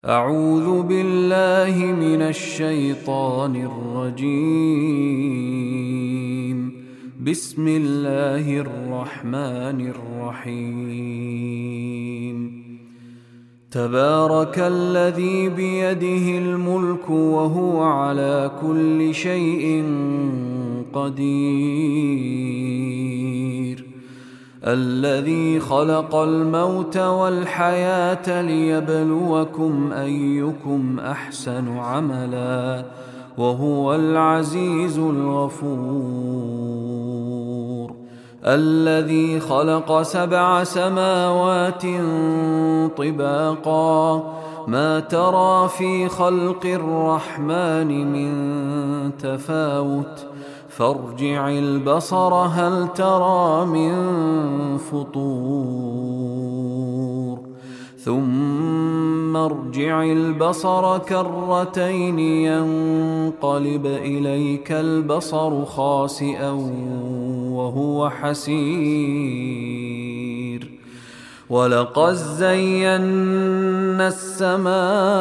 أعوذ بالله من الشيطان الرجيم. بسم الله الرحمن الرحيم. تبارك الذي بيده الملك وهو على كل شيء قدير. الذي خلق الموت والحياة ليبلوكم أيكم أحسن عملا وهو العزيز الغفور. الذي خلق 7 سماوات طباقا ما ترى في خلق الرحمن من تفاوت فارجع البصر هل ترى من فطور ثم ارجع البصر كرتين ينقلب إليك البصر خاسئا وهو حسير. ولقد زينا السماء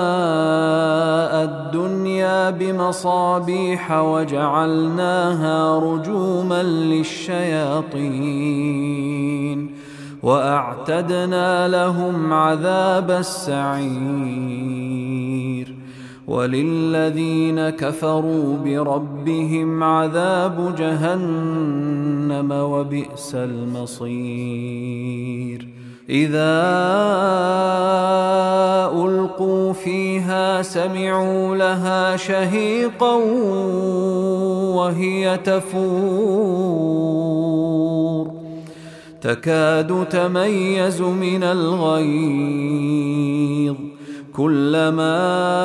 الدنيا بمصابيح وجعلناها رجوما للشياطين وأعتدنا لهم عذاب السعير. وللذين كفروا بربهم عذاب جهنم وبئس المصير. إذا ألقوا فيها سمعوا لها شهيقا وهي تفور تكاد تميز من الغيظ كلما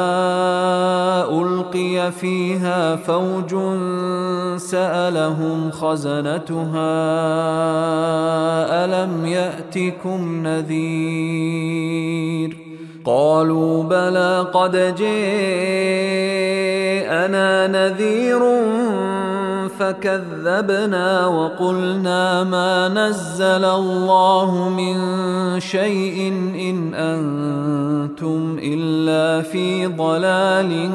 ألقي فيها فوج سألهم خزنتها ألم يأتكم نذير قالوا بلى قد جاءنا نذير فكذبنا وقلنا ما نزل الله من شيء إن أنتم إلا في ضلال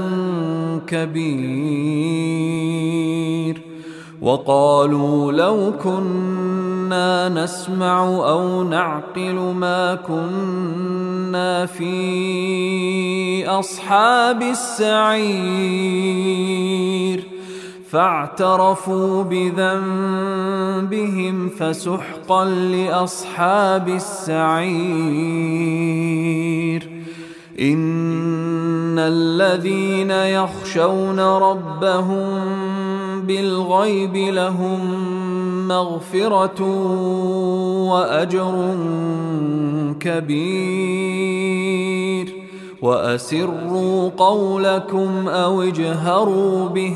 كبير. وقالوا لو كنا نسمع أو نعقل ما كنا في أصحاب السعير فاعترفوا بذنبهم فسحقا لأصحاب السعير. إن الذين يخشون ربهم بالغيب لهم مغفرة وأجر كبير. وأسروا قولكم أو اجهروا به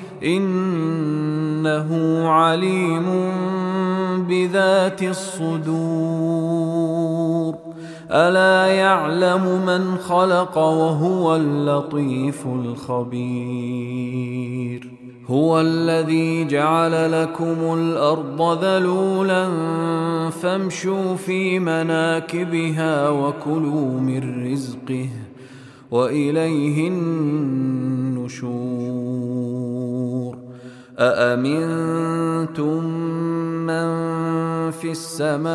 إنه عليم بذات الصدور. ألا يعلم من خلق وهو اللطيف الخبير. هو الذي جعل لكم الأرض ذلولا فامشوا في مناكبها وكلوا من رزقه وإليه النشور. أأمنتم من في السماء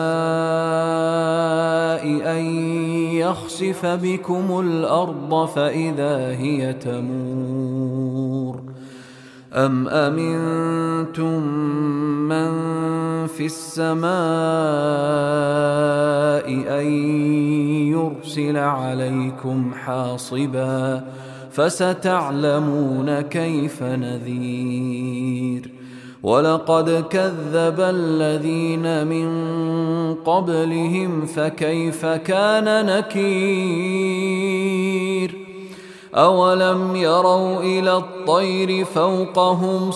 أن يخسف بكم الأرض فإذا هي تمور أم أمنتم من في السماء أن يرسل عليكم حاصبا فستعلمون كيف نذير. ولقد كذب الذين من قبلهم فكيف كان نكير. أولم يروا إلى الطير فوقهم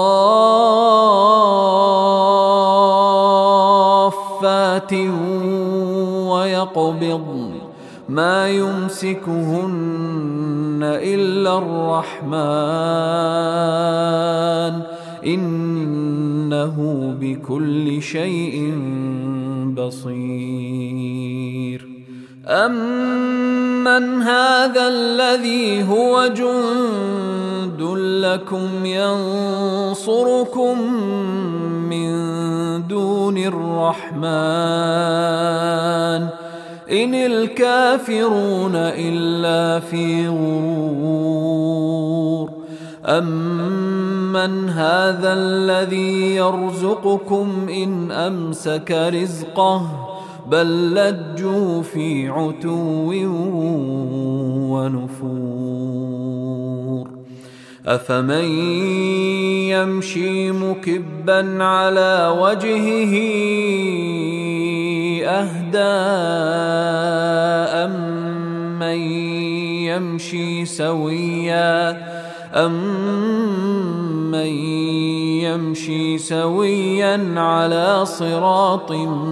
صافات ويقبضن ما يمسكهن إلا الرحمن إنه بكل شيء بصير. أَمَّنْ هَذَا الَّذِي هُوَ جُندٌ لَكُمْ يَنصُرُكُم مِّن دُونِ الرَّحْمَنِ إِنِ الْكَافِرُونَ إِلَّا فِي غُرُورٍ أَمَّنْ هَذَا الَّذِي يَرْزُقُكُمْ إِنْ أَمْسَكَ رِزْقَهُ بل لجوا في عتو ونفور أفمن يمشي مكبا على وجهه أهدى أمن يمشي سويا على صراط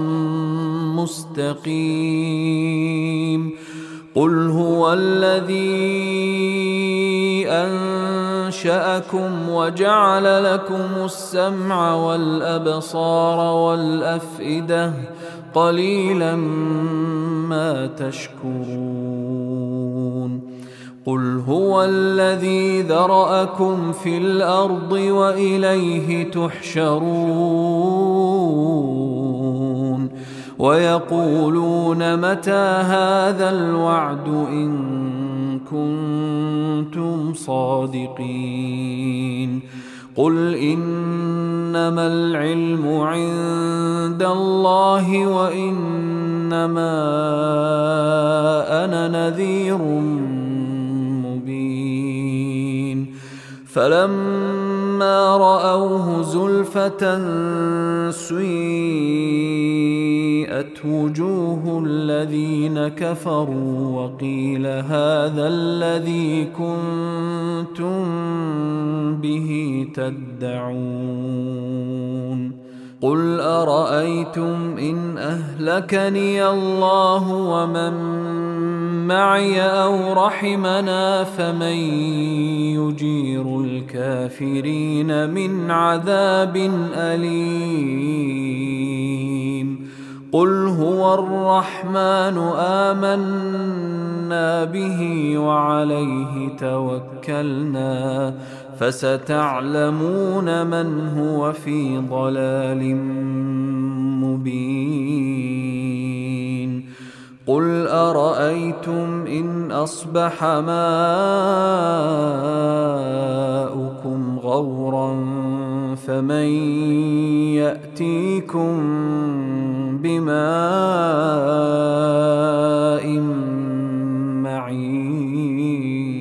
مستقيم قل هو الذي أنشأكم وجعل لكم السمع والأبصار والأفئدة قليلا ما تشكرون قل هو الذي ذرأكم في الأرض وإليه تحشرون ويقولون متى هذا الوعد إن كنتم صادقين قل إنما العلم عند الله وإنما أنا نذير مبين فلما رأوه زلفة سيئت وجوه الذين كفروا وقيل هذا الذي كنتم به تدعون قل أرأيتم إن أهلكني الله ومن معي أو رحمنا فمن يجير الكافرين من عذاب أليم قل هو الرحمن آمنا به وعليه توكلنا فستعلمون من هو في ضلال مبين قل أرأيتم إن أصبح ماؤكم غورا فمن يأتيكم بماء معين